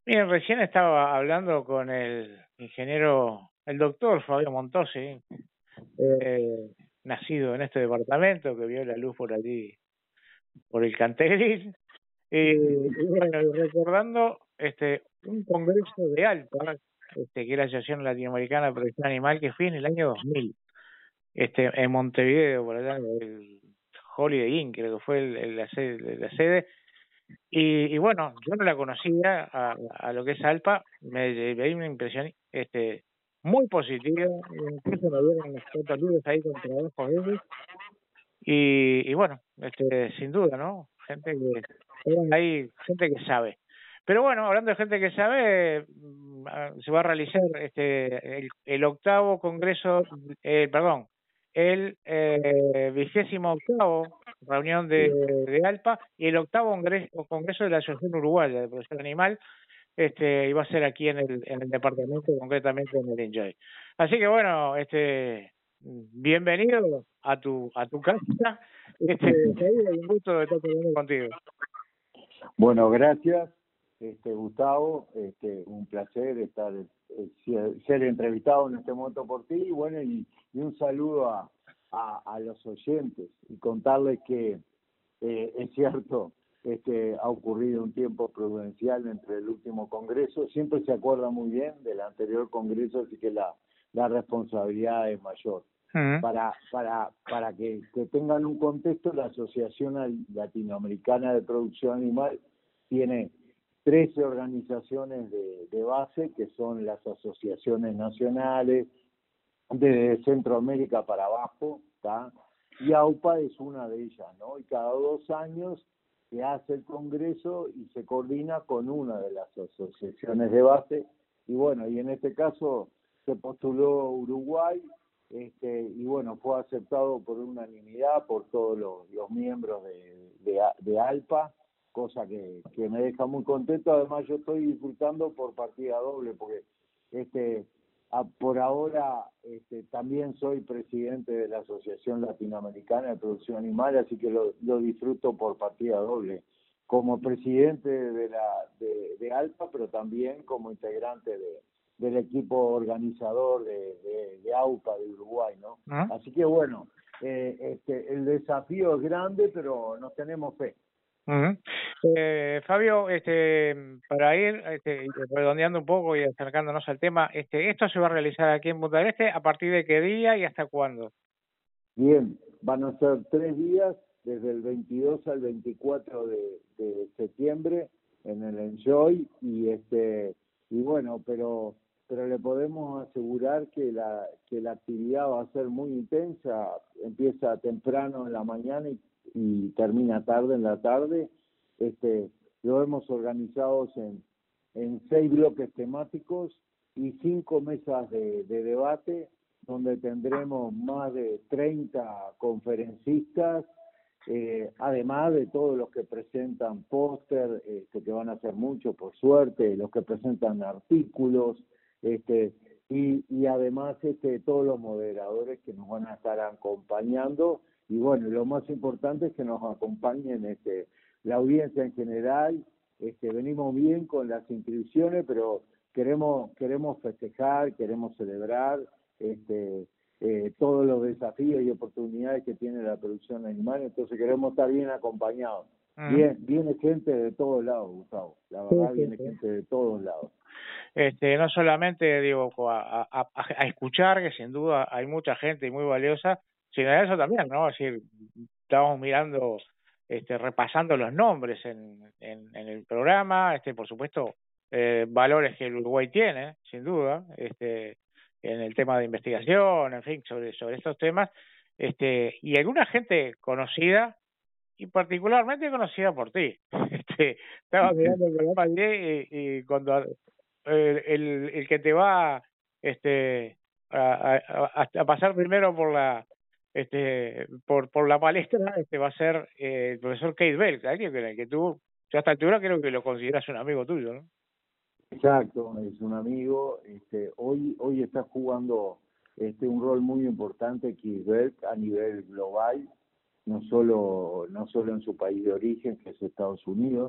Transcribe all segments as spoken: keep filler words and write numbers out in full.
Bien, recién estaba hablando con el ingeniero, el doctor Fabio Montosi, eh, nacido en este departamento, que vio la luz por allí, por el Cantelil, y, y bueno, y recordando este un congreso de ALPA, este, que es la Asociación Latinoamericana de Protección Animal, que fui en el año dos mil, este, en Montevideo, por allá, el Holiday Inn, creo que fue el, el- la sede, la sede. Y, y bueno, yo no la conocía a, a lo que es ALPA, me llevé una impresión este muy positiva, incluso me dieron unas fotos libres ahí con trabajos de ellos, y, y bueno, este sin duda, ¿no? Gente que, estaban ahí, gente que sabe. Pero bueno, hablando de gente que sabe, mm, ah, se va a realizar este el, el octavo congreso, eh, perdón, el eh, vigésimo octavo reunión de, Sí. de ALPA y el octavo congreso, congreso de la Asociación Uruguaya de Protección Animal, este, iba a ser aquí en el, en el departamento, concretamente en el Enjoy. Así que bueno, este, bienvenido a tu, a tu casa, este, Jair, un gusto de estar hablando contigo. Bueno, gracias, este, Gustavo. Este, un placer estar eh, ser, ser entrevistado en este momento por ti. Y bueno, y, y un saludo a, a, a los oyentes y contarles que eh, es cierto, este, ha ocurrido un tiempo prudencial entre el último congreso. Siempre se acuerda muy bien del anterior congreso, así que la, la responsabilidad es mayor. Uh-huh. Para, para, para que, que tengan un contexto, la Asociación Latinoamericana de Producción Animal tiene trece organizaciones de, de base, que son las asociaciones nacionales de Centroamérica para abajo, ¿tá? Y AUPA es una de ellas, ¿no? Y cada dos años se hace el congreso y se coordina con una de las asociaciones de base. Y bueno, y en este caso se postuló Uruguay, este, y bueno, fue aceptado por unanimidad por todos los, los miembros de, de, de ALPA, cosa que, que me deja muy contento. Además, yo estoy disfrutando por partida doble, porque este Ah, por ahora este, también soy presidente de la Asociación Latinoamericana de Producción Animal, así que lo, lo disfruto por partida doble, como presidente de la de, de ALPA, pero también como integrante de, del equipo organizador de, de, de AUPA de Uruguay, ¿no? Uh-huh. Así que bueno, eh, este, el desafío es grande, pero nos tenemos fe. Uh-huh. Eh, Fabio, este, para ir este, redondeando un poco y acercándonos al tema, este, esto se va a realizar aquí en Punta del Este, ¿a partir de qué día y hasta cuándo? Bien, van a ser tres días, desde el veintidós al veinticuatro de, de septiembre en el Enjoy, y este y bueno, pero pero le podemos asegurar que la que la actividad va a ser muy intensa. Empieza temprano en la mañana y, y termina tarde en la tarde. Este lo hemos organizado en en seis bloques temáticos y cinco mesas de, de debate, donde tendremos más de treinta conferencistas, eh, además de todos los que presentan póster, este, que van a ser muchos por suerte, los que presentan artículos, este, y, y además este, todos los moderadores que nos van a estar acompañando. Y bueno, lo más importante es que nos acompañen este, la audiencia en general. Este, venimos bien con las inscripciones, pero queremos queremos festejar, queremos celebrar este, eh, todos los desafíos y oportunidades que tiene la producción animal, entonces queremos estar bien acompañados. Uh-huh. Bien, viene gente de todos lados, Gustavo, la verdad, Sí, sí, viene sí. gente de todos lados. Este, no solamente digo a, a, a escuchar, que sin duda hay mucha gente muy valiosa, sino eso también, ¿no? Es decir, estamos mirando, este, repasando los nombres en, en, en el programa, este, por supuesto, eh, valores que el Uruguay tiene, sin duda, este, en el tema de investigación, en fin, sobre, sobre estos temas, este, y alguna gente conocida, y particularmente conocida por ti. Este, estaba mirando el programa ayer y, y cuando el, el, el que te va este a, a, a pasar primero por la este por por la palestra este va a ser eh, el profesor Keith Bell, alguien que, que tú ya a esta altura creo que lo consideras un amigo tuyo, ¿no? Exacto, es un amigo. Este, hoy hoy está jugando este un rol muy importante Kirchberg a nivel global, no solo no solo en su país de origen, que es Estados Unidos,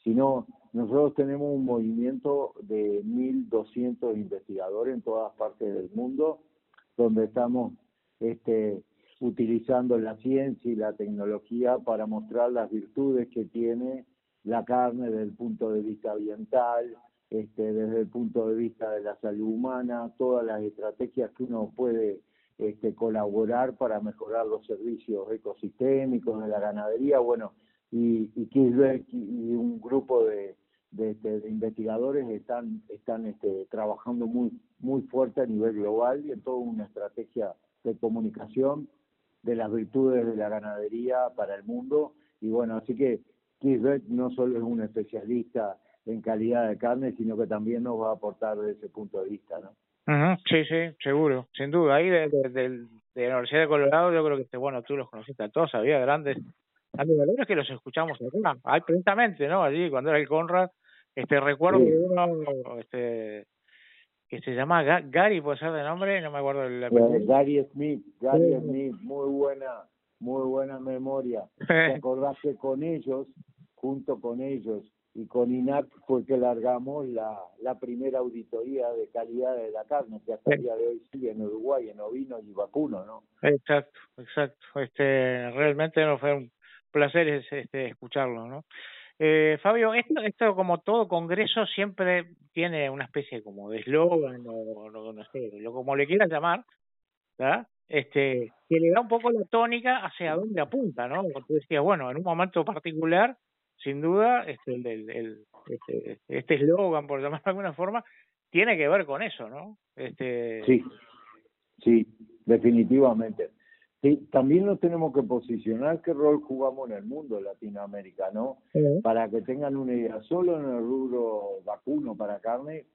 sino nosotros tenemos un movimiento de mil doscientos investigadores en todas partes del mundo, donde estamos este, utilizando la ciencia y la tecnología para mostrar las virtudes que tiene la carne desde el punto de vista ambiental, este, desde el punto de vista de la salud humana, todas las estrategias que uno puede este, colaborar para mejorar los servicios ecosistémicos de la ganadería, bueno, y, y Kirchberg y un grupo de, de, de, de investigadores están, están este, trabajando muy, muy fuerte a nivel global y en toda una estrategia de comunicación de las virtudes de la ganadería para el mundo. Y bueno, así que Kirchberg no solo es un especialista en calidad de carne, sino que también nos va a aportar desde ese punto de vista, ¿no? Uh-huh. Sí, sí, seguro, sin duda. Ahí de, de, de, de la Universidad de Colorado yo creo que, este, bueno, tú los conociste a todos, había grandes, grandes valores que los escuchamos acá, ahí precisamente, ¿no? Allí cuando era el Conrad, este recuerdo Sí. de uno este, que se llama Ga- Gary, puede ser de nombre, no me acuerdo el apellido. Eh, Gary Smith, Gary Sí. Smith, muy buena, muy buena memoria. ¿Te acordás que con ellos, junto con ellos y con I N A C fue que largamos la, la primera auditoría de calidad de la carne, que hasta el día de hoy sigue en Uruguay, en ovinos y vacunos, ¿no? Exacto, exacto. Este, realmente no fue un placer este, escucharlo, ¿no? Eh, Fabio, esto, esto como todo congreso siempre tiene una especie como de eslogan o no, no sé, lo como le quieras llamar, ¿verdad? Este, que le da un poco la tónica hacia dónde apunta, ¿no? Como tú decías, bueno, en un momento particular, sin duda, este, el, el, el este, este eslogan, por llamarlo de alguna forma, tiene que ver con eso, ¿no? Este, sí, sí, definitivamente. Sí, también nos tenemos que posicionar qué rol jugamos en el mundo de Latinoamérica, ¿no? Uh-huh. Para que tengan una idea, solo en el rubro vacuno para carne,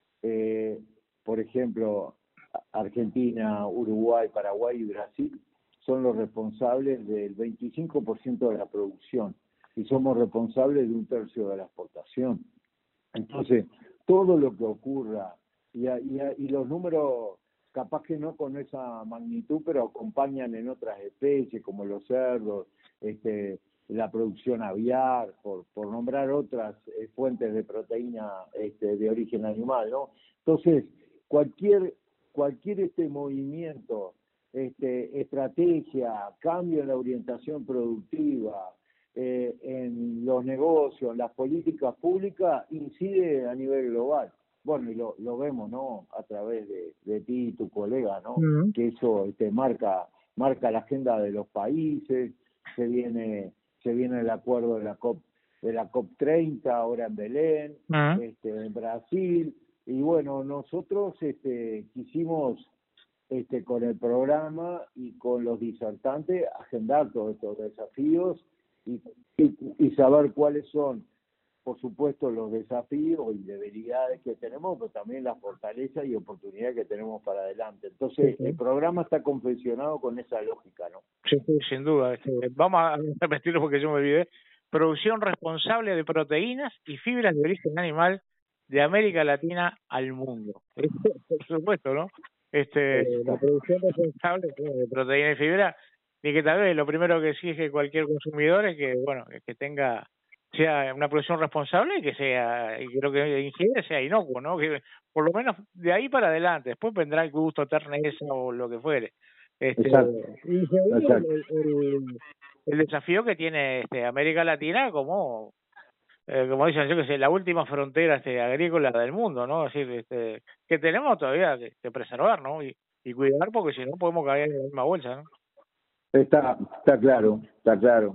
eh, por ejemplo, Argentina, Uruguay, Paraguay y Brasil son los responsables del veinticinco por ciento de la producción y somos responsables de un tercio de la exportación. Entonces, todo lo que ocurra, y, y, y los números capaz que no con esa magnitud, pero acompañan en otras especies como los cerdos, este, la producción aviar, por, por nombrar otras eh, fuentes de proteína este, de origen animal, ¿no? Entonces, cualquier cualquier este movimiento, este, estrategia, cambio en la orientación productiva, eh, en los negocios, en las políticas públicas, incide a nivel global. Bueno, y lo, lo vemos, ¿no? A través de, de ti y tu colega, ¿no? Uh-huh. Que eso este, marca marca la agenda de los países. Se viene se viene el acuerdo de la COP de la COP treinta ahora en Belén, uh-huh. este, en Brasil. Y bueno, nosotros este, quisimos este, con el programa y con los disertantes agendar todos estos desafíos y, y, y saber cuáles son, por supuesto, los desafíos y debilidades que tenemos, pero también las fortalezas y oportunidades que tenemos para adelante. Entonces, sí, sí. El programa está confeccionado con esa lógica, ¿no? Sí, sí, sin duda. Este, vamos a repetirlo porque yo me olvidé. Producción responsable de proteínas y fibras de origen animal de América Latina al mundo. Por supuesto, ¿no? Este, la producción responsable de proteínas y fibra, y que tal vez lo primero que exige cualquier consumidor es que, bueno, que tenga sea una producción responsable y que sea, y creo que ingiere sea inocuo, ¿no? Que por lo menos de ahí para adelante, después vendrá el gusto, terneza o lo que fuere. Este, Exacto. Y segundo, Exacto. El, el, el desafío que tiene este, América Latina como eh, como dicen, yo que sé, la última frontera este, agrícola del mundo, ¿no? Es decir, este, que tenemos todavía que, que preservar, ¿no? Y, y cuidar porque si no podemos caer en la misma bolsa, ¿no? Está, está claro, está claro.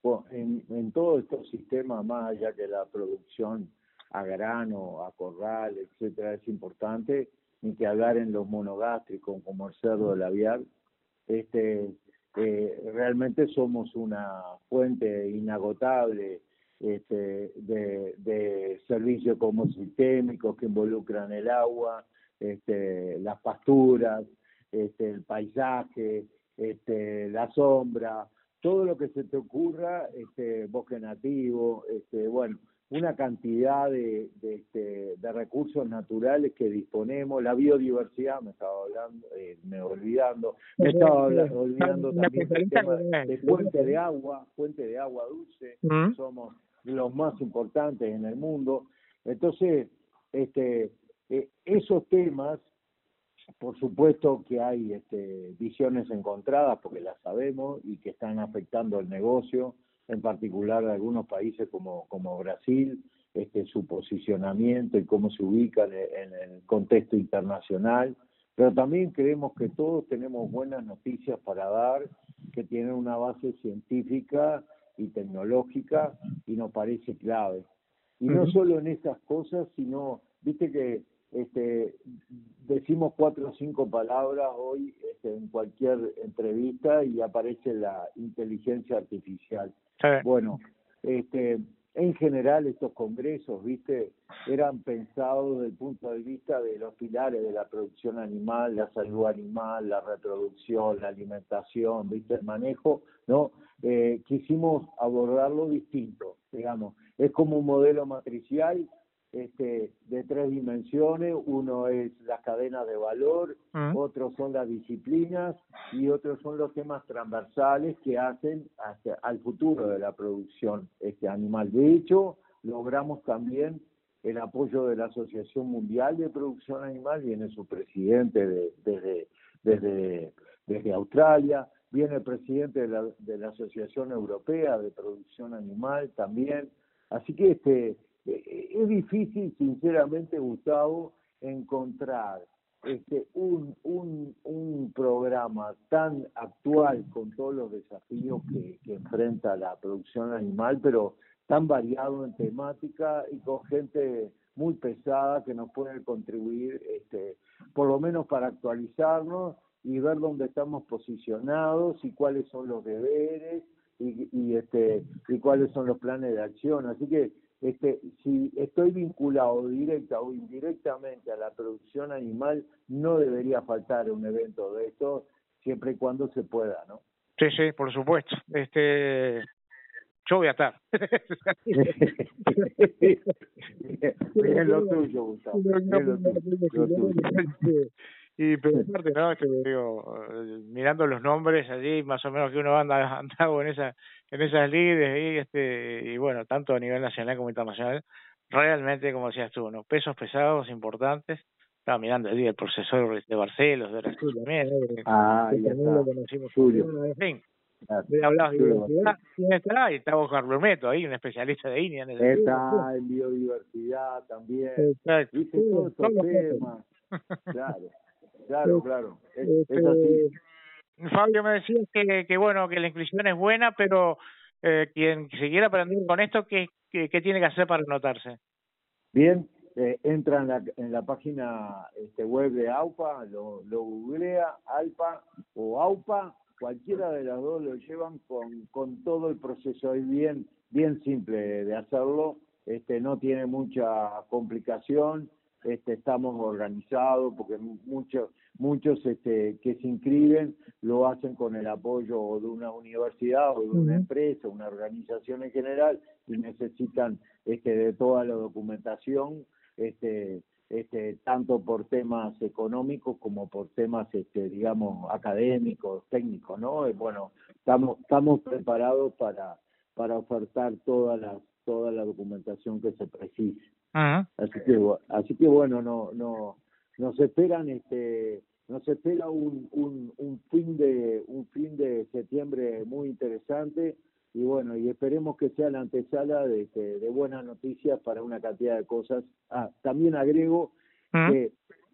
En, en todos estos sistemas, más allá que la producción a grano, a corral, etcétera, es importante, ni que hablar en los monogástricos como el cerdo del aviar, este, eh, realmente somos una fuente inagotable este, de, de servicios como sistémicos que involucran el agua, este, las pasturas, este, el paisaje, este, la sombra, todo lo que se te ocurra, este, bosque nativo, este, bueno, una cantidad de, de, este, de recursos naturales que disponemos, la biodiversidad, me estaba hablando, eh, me olvidando, me estaba hablando, olvidando también del tema de fuente de agua, fuente de agua dulce, ¿Mm? somos los más importantes en el mundo. Entonces, este, eh, esos temas, por supuesto que hay este, visiones encontradas, porque las sabemos, y que están afectando el negocio, en particular de algunos países como, como Brasil, este, su posicionamiento y cómo se ubican en, en el contexto internacional. Pero también creemos que todos tenemos buenas noticias para dar, que tienen una base científica y tecnológica, y nos parece clave. Y no solo en esas cosas, sino, viste que este, decimos cuatro o cinco palabras hoy este, en cualquier entrevista y aparece la inteligencia artificial. Sí. Bueno, este, en general estos congresos, viste, eran pensados desde el punto de vista de los pilares de la producción animal, la salud animal, la reproducción, la alimentación, viste, el manejo, ¿no? Eh, quisimos abordarlo distinto, digamos. Es como un modelo matricial este, de tres dimensiones. Uno es las cadenas de valor, uh-huh. Otros son las disciplinas y otros son los temas transversales que hacen hacia, al futuro de la producción este, animal. De hecho, logramos también el apoyo de la Asociación Mundial de Producción Animal, viene su presidente de, desde, desde, desde Australia, viene el presidente de la, de la Asociación Europea de Producción Animal también. Así que este es difícil, sinceramente, Gustavo, encontrar este un, un, un programa tan actual con todos los desafíos que, que enfrenta la producción animal, pero tan variado en temática y con gente muy pesada que nos puede contribuir, este, por lo menos para actualizarnos y ver dónde estamos posicionados y cuáles son los deberes y, y este y cuáles son los planes de acción. Así que este si estoy vinculado directa o indirectamente a la producción animal, no debería faltar un evento de esto, siempre y cuando se pueda, ¿no? Sí, sí, por supuesto. Este yo voy a estar. Bien lo tuyo, Gustavo. Bien lo tuyo. Y pero aparte, ¿no? Que digo, mirando los nombres allí, más o menos que uno anda andado en esa en esas lides y este y bueno, tanto a nivel nacional como internacional, realmente, como decías tú, ¿no? Pesos pesados importantes. Estaba mirando allí el profesor de Barcelos, de Brasil también, ¿eh? Ah, que ya también está. lo conocimos. Julio. En fin. Claro. De hablar de biodiversidad, ¿quién está? Y está Oscar Blumeto ahí, un especialista de India en ese Está en biodiversidad también. Exacto. Dice sí, todos estos temas. Claro, claro, claro. Es, este, es así. Fabio, me decías que, que bueno, que la inclusión es buena, pero eh, quien se quiera aprender con esto, ¿qué, qué, qué tiene que hacer para anotarse? Bien, eh, entra en la, en la página este, web de AUPA, lo, lo googlea, ALPA o AUPA, cualquiera de las dos lo llevan con, con todo el proceso. Es bien, bien simple de hacerlo, este, no tiene mucha complicación, este, estamos organizados porque muchos muchos este, que se inscriben lo hacen con el apoyo de una universidad o de una uh-huh. empresa, una organización en general, y necesitan este, de toda la documentación, este, este, tanto por temas económicos como por temas, este, digamos, académicos, técnicos, ¿no? Y bueno, estamos estamos preparados para para ofertar toda la toda la documentación que se precise. Uh-huh. Así que así que bueno, no no nos esperan este nos espera un un un fin de un fin de septiembre muy interesante. Y bueno, y esperemos que sea la antesala de, de, de buenas noticias para una cantidad de cosas. Ah, también agrego ¿Mm? que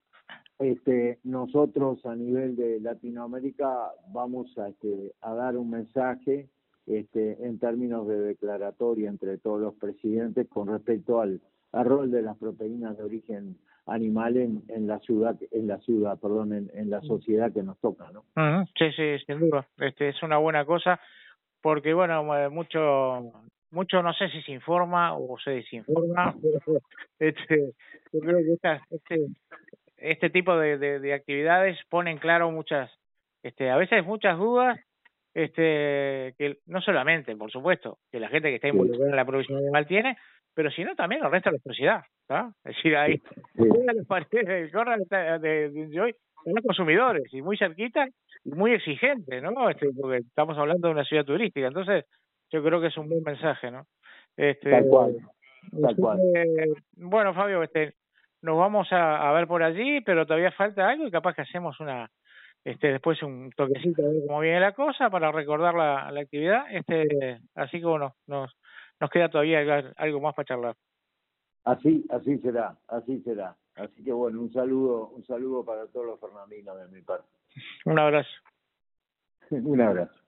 este, nosotros a nivel de Latinoamérica vamos a, este, a dar un mensaje este, en términos de declaratoria entre todos los presidentes con respecto al, al rol de las proteínas de origen animal en, en la ciudad, en la ciudad, perdón, en, en la sociedad que nos toca, ¿no? Uh-huh. Sí, sí, sin duda. Este, es una buena cosa. Porque bueno, mucho mucho no sé si se informa o se desinforma, pero este, yo creo que esta, este este tipo de, de, de actividades ponen claro muchas, este a veces muchas dudas, este que no solamente, por supuesto, que la gente que está involucrada en la producción animal tiene, pero sino también el resto de la sociedad, ¿no? Es decir, ahí fuera de las paredes del corral de, de, de hoy son los consumidores y muy cerquita y muy exigentes, ¿no? Este, porque estamos hablando de una ciudad turística, entonces yo creo que es un buen mensaje, ¿no? Este, tal cual, tal así cual. que, bueno, Fabio, este, nos vamos a, a ver por allí, pero todavía falta algo y capaz que hacemos una, este, después un toquecito a ver cómo viene la cosa para recordar la, la actividad. Este, así que bueno, nos, nos queda todavía algo, algo más para charlar. Así, así será, así será. Así que bueno, un saludo, un saludo para todos los fernandinos de mi parte. Un abrazo. Un abrazo.